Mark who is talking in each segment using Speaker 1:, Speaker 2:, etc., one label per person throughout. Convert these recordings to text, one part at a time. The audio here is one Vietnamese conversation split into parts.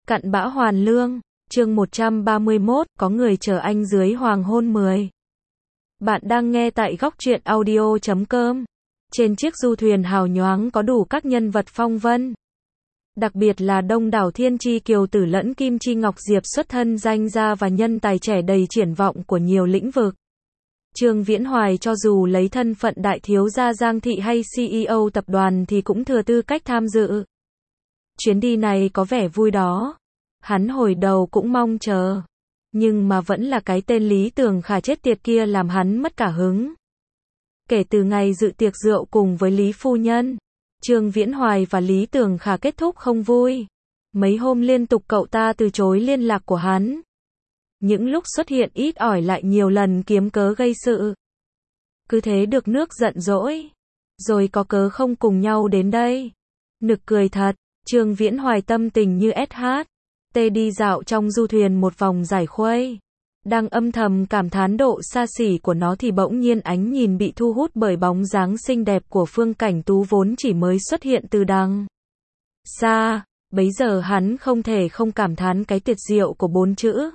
Speaker 1: Cặn bã hoàn lương, chương 131, có người chờ anh dưới hoàng hôn 10. Bạn đang nghe tại góc truyện audio.com. Trên chiếc du thuyền hào nhoáng có đủ các nhân vật phong vân. Đặc biệt là đông đảo thiên chi kiều tử lẫn kim chi ngọc diệp xuất thân danh gia và nhân tài trẻ đầy triển vọng của nhiều lĩnh vực. Trương Viễn Hoài cho dù lấy thân phận đại thiếu gia Giang Thị hay CEO tập đoàn thì cũng thừa tư cách tham dự. Chuyến đi này có vẻ vui đó. Hắn hồi đầu cũng mong chờ. Nhưng mà vẫn là cái tên Lý Tường Khả chết tiệt kia làm hắn mất cả hứng. Kể từ ngày dự tiệc rượu cùng với Lý Phu Nhân, Trương Viễn Hoài và Lý Tường Khả kết thúc không vui. Mấy hôm liên tục cậu ta từ chối liên lạc của hắn. Những lúc xuất hiện ít ỏi lại nhiều lần kiếm cớ gây sự. Cứ thế được nước giận dỗi. Rồi có cớ không cùng nhau đến đây. Nực cười thật. Trương Viễn Hoài tâm tình như SH. Tê đi dạo trong du thuyền một vòng giải khuây. Đang âm thầm cảm thán độ xa xỉ của nó thì bỗng nhiên ánh nhìn bị thu hút bởi bóng dáng xinh đẹp của Phương Cảnh Tú vốn chỉ mới xuất hiện từ đằng xa. Bấy giờ hắn không thể không cảm thán cái tuyệt diệu của 4 chữ.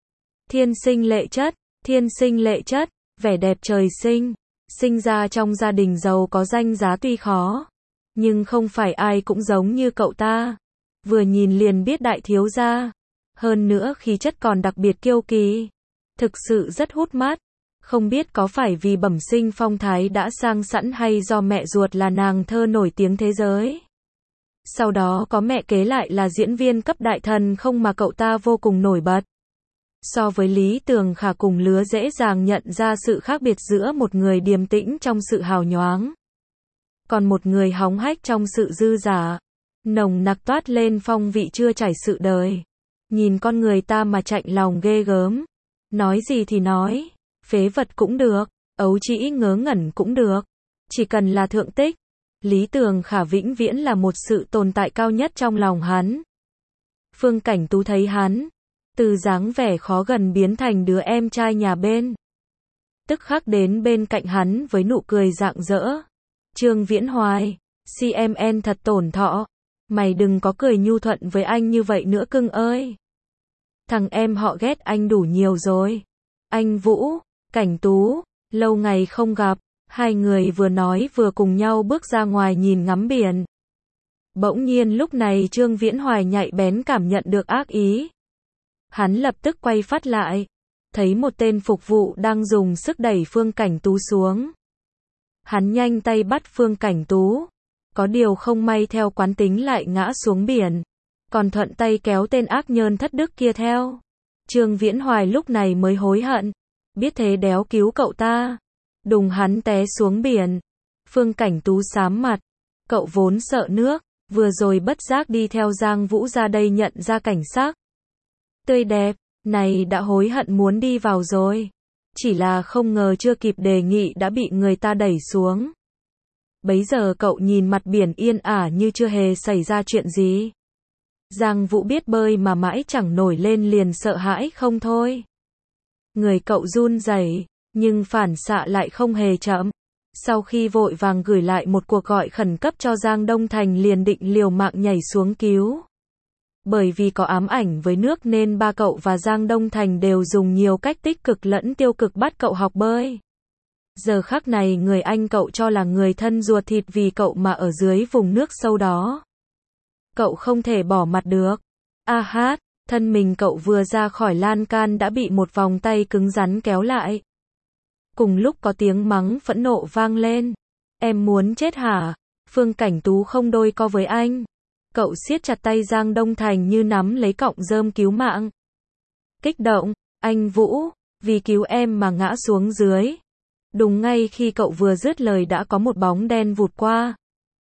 Speaker 1: Thiên sinh lệ chất, thiên sinh lệ chất, vẻ đẹp trời sinh. Sinh ra trong gia đình giàu có danh giá tuy khó. Nhưng không phải ai cũng giống như cậu ta. Vừa nhìn liền biết đại thiếu gia. Hơn nữa khí chất còn đặc biệt kiêu kỳ. Thực sự rất hút mắt. Không biết có phải vì bẩm sinh phong thái đã sang sẵn hay do mẹ ruột là nàng thơ nổi tiếng thế giới. Sau đó có mẹ kế lại là diễn viên cấp đại thần không mà cậu ta vô cùng nổi bật. So với Lý Tường Khả cùng lứa dễ dàng nhận ra sự khác biệt giữa một người điềm tĩnh trong sự hào nhoáng. Còn một người hóng hách trong sự dư dả. Nồng nặc toát lên phong vị chưa trải sự đời. Nhìn con người ta mà chạnh lòng ghê gớm. Nói gì thì nói. Phế vật cũng được. Ấu trĩ ngớ ngẩn cũng được. Chỉ cần là thượng tích. Lý Tường Khả vĩnh viễn là một sự tồn tại cao nhất trong lòng hắn. Phương Cảnh Tú thấy hắn. Từ dáng vẻ khó gần biến thành đứa em trai nhà bên. Tức khắc đến bên cạnh hắn với nụ cười rạng rỡ. Trương Viễn Hoài, CMN thật tổn thọ. Mày đừng có cười nhu thuận với anh như vậy nữa cưng ơi. Thằng em họ ghét anh đủ nhiều rồi. Anh Vũ, Cảnh Tú, lâu ngày không gặp. Hai người vừa nói vừa cùng nhau bước ra ngoài nhìn ngắm biển. Bỗng nhiên lúc này Trương Viễn Hoài nhạy bén cảm nhận được ác ý. Hắn lập tức quay phát lại. Thấy một tên phục vụ đang dùng sức đẩy Phương Cảnh Tú xuống. Hắn nhanh tay bắt Phương Cảnh Tú. Có điều không may theo quán tính lại ngã xuống biển. Còn thuận tay kéo tên ác nhơn thất đức kia theo. Trương Viễn Hoài lúc này mới hối hận. Biết thế đéo cứu cậu ta. Đùng hắn té xuống biển. Phương Cảnh Tú xám mặt. Cậu vốn sợ nước. Vừa rồi bất giác đi theo Giang Vũ ra đây nhận ra cảnh sắc. Tươi đẹp. Này đã hối hận muốn đi vào rồi. Chỉ là không ngờ chưa kịp đề nghị đã bị người ta đẩy xuống. Bấy giờ cậu nhìn mặt biển yên ả như chưa hề xảy ra chuyện gì. Giang Vũ biết bơi mà mãi chẳng nổi lên liền sợ hãi không thôi. Người cậu run rẩy, nhưng phản xạ lại không hề chậm. Sau khi vội vàng gửi lại một cuộc gọi khẩn cấp cho Giang Đông Thành liền định liều mạng nhảy xuống cứu. Bởi vì có ám ảnh với nước nên ba cậu và Giang Đông Thành đều dùng nhiều cách tích cực lẫn tiêu cực bắt cậu học bơi. Giờ khắc này người anh cậu cho là người thân ruột thịt vì cậu mà ở dưới vùng nước sâu đó. Cậu không thể bỏ mặt được. A hát, thân mình cậu vừa ra khỏi lan can đã bị một vòng tay cứng rắn kéo lại. Cùng lúc có tiếng mắng phẫn nộ vang lên. Em muốn chết hả? Phương Cảnh Tú không đôi co với anh. Cậu siết chặt tay Giang Đông Thành như nắm lấy cọng rơm cứu mạng. Kích động, anh Vũ, vì cứu em mà ngã xuống dưới. Đúng ngay khi cậu vừa dứt lời đã có một bóng đen vụt qua.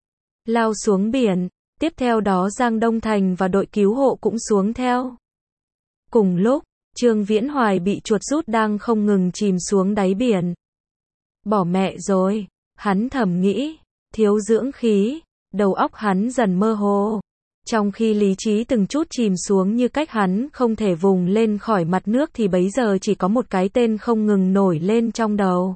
Speaker 1: Lao xuống biển, tiếp theo đó Giang Đông Thành và đội cứu hộ cũng xuống theo. Cùng lúc, Trương Viễn Hoài bị chuột rút đang không ngừng chìm xuống đáy biển. Bỏ mẹ rồi, hắn thầm nghĩ, thiếu dưỡng khí, đầu óc hắn dần mơ hồ. Trong khi lý trí từng chút chìm xuống như cách hắn không thể vùng lên khỏi mặt nước thì bấy giờ chỉ có một cái tên không ngừng nổi lên trong đầu.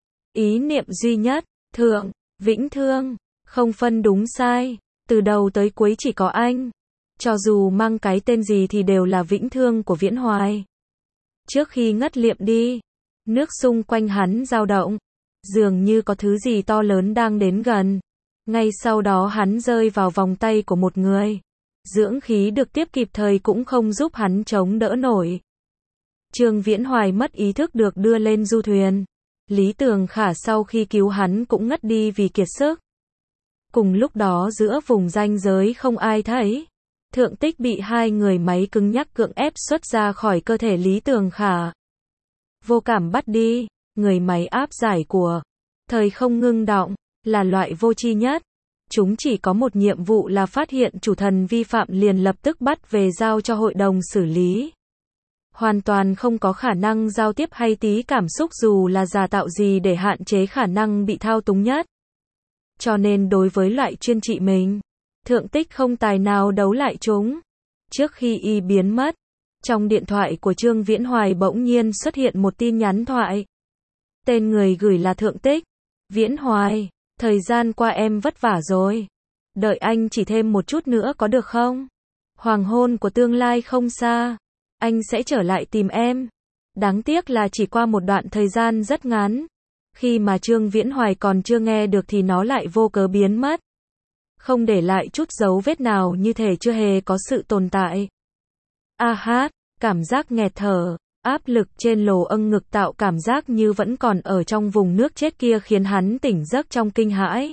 Speaker 1: Ý niệm duy nhất, Thượng, Vĩnh Thương, không phân đúng sai, từ đầu tới cuối chỉ có anh. Cho dù mang cái tên gì thì đều là vĩnh thương của Viễn Hoài. Trước khi ngất liệm đi, nước xung quanh hắn dao động, dường như có thứ gì to lớn đang đến gần. Ngay sau đó hắn rơi vào vòng tay của một người. Dưỡng khí được tiếp kịp thời cũng không giúp hắn chống đỡ nổi. Trương Viễn Hoài mất ý thức được đưa lên du thuyền. Lý Tường Khả sau khi cứu hắn cũng ngất đi vì kiệt sức. Cùng lúc đó giữa vùng ranh giới không ai thấy. Thượng Tích bị hai người máy cứng nhắc cưỡng ép xuất ra khỏi cơ thể Lý Tường Khả. Vô cảm bắt đi, người máy áp giải của thời không ngưng động, là loại vô tri nhất. Chúng chỉ có một nhiệm vụ là phát hiện chủ thần vi phạm liền lập tức bắt về giao cho hội đồng xử lý. Hoàn toàn không có khả năng giao tiếp hay tí cảm xúc dù là giả tạo gì để hạn chế khả năng bị thao túng nhất. Cho nên đối với loại chuyên trị mình, Thượng Tích không tài nào đấu lại chúng. Trước khi y biến mất, trong điện thoại của Trương Viễn Hoài bỗng nhiên xuất hiện một tin nhắn thoại. Tên người gửi là Thượng Tích. Viễn Hoài, thời gian qua em vất vả rồi. Đợi anh chỉ thêm một chút nữa có được không? Hoàng hôn của tương lai không xa. Anh sẽ trở lại tìm em. Đáng tiếc là chỉ qua một đoạn thời gian rất ngắn. Khi mà Trương Viễn Hoài còn chưa nghe được thì nó lại vô cớ biến mất. Không để lại chút dấu vết nào như thể chưa hề có sự tồn tại. Cảm giác nghẹt thở, áp lực trên lỗ ngực tạo cảm giác như vẫn còn ở trong vùng nước chết kia khiến hắn tỉnh giấc trong kinh hãi.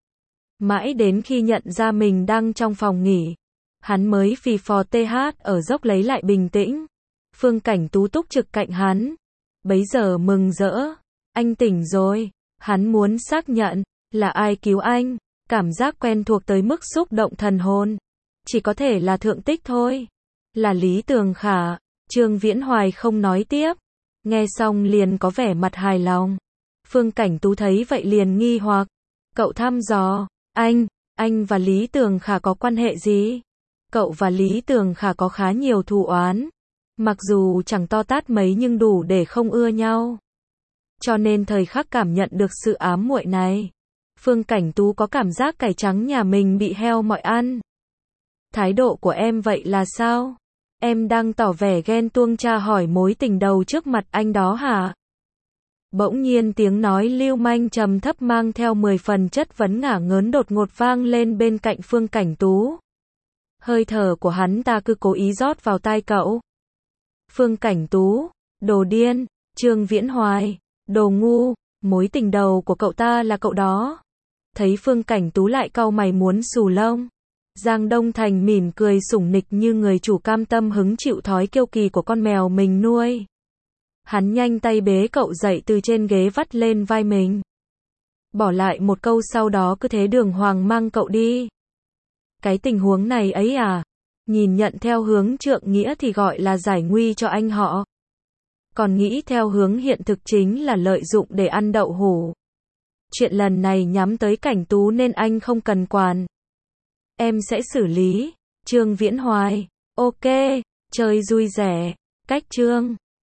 Speaker 1: Mãi đến khi nhận ra mình đang trong phòng nghỉ, hắn mới phì phò ở dốc lấy lại bình tĩnh. Phương Cảnh Tú túc trực cạnh hắn. Bấy giờ mừng rỡ. Anh tỉnh rồi. Hắn muốn xác nhận là ai cứu anh. Cảm giác quen thuộc tới mức xúc động thần hồn. Chỉ có thể là Thượng Tích thôi. Là Lý Tường Khả. Trương Viễn Hoài không nói tiếp. Nghe xong liền có vẻ mặt hài lòng. Phương Cảnh Tú thấy vậy liền nghi hoặc. Cậu thăm dò. Anh và Lý Tường Khả có quan hệ gì? Cậu và Lý Tường Khả có khá nhiều thù oán. Mặc dù chẳng to tát mấy nhưng đủ để không ưa nhau. Cho nên thời khắc cảm nhận được sự ám muội này, Phương Cảnh Tú có cảm giác cải trắng nhà mình bị heo mọi ăn. Thái độ của em vậy là sao? Em đang tỏ vẻ ghen tuông tra hỏi mối tình đầu trước mặt anh đó hả? Bỗng nhiên tiếng nói lưu manh trầm thấp mang theo 10 phần chất vấn ngả ngớn đột ngột vang lên bên cạnh Phương Cảnh Tú. Hơi thở của hắn ta cứ cố ý rót vào tai cậu. Phương Cảnh Tú, đồ điên. Trương Viễn Hoài, đồ ngu. Mối tình đầu của cậu ta là cậu đó. Thấy Phương Cảnh Tú lại cau mày muốn xù lông, Giang Đông Thành mỉm cười sủng nịch như người chủ cam tâm hứng chịu thói kiêu kỳ của con mèo mình nuôi. Hắn nhanh tay bế cậu dậy từ trên ghế vắt lên vai mình. Bỏ lại một câu sau đó cứ thế đường hoàng mang cậu đi. Cái tình huống này ấy à? Nhìn nhận theo hướng trượng nghĩa thì gọi là giải nguy cho anh họ. Còn nghĩ theo hướng hiện thực chính là lợi dụng để ăn đậu hũ. Chuyện lần này nhắm tới Cảnh Tú nên anh không cần quản. Em sẽ xử lý. Trương Viễn Hoài, ok, chơi vui vẻ. Cách Trương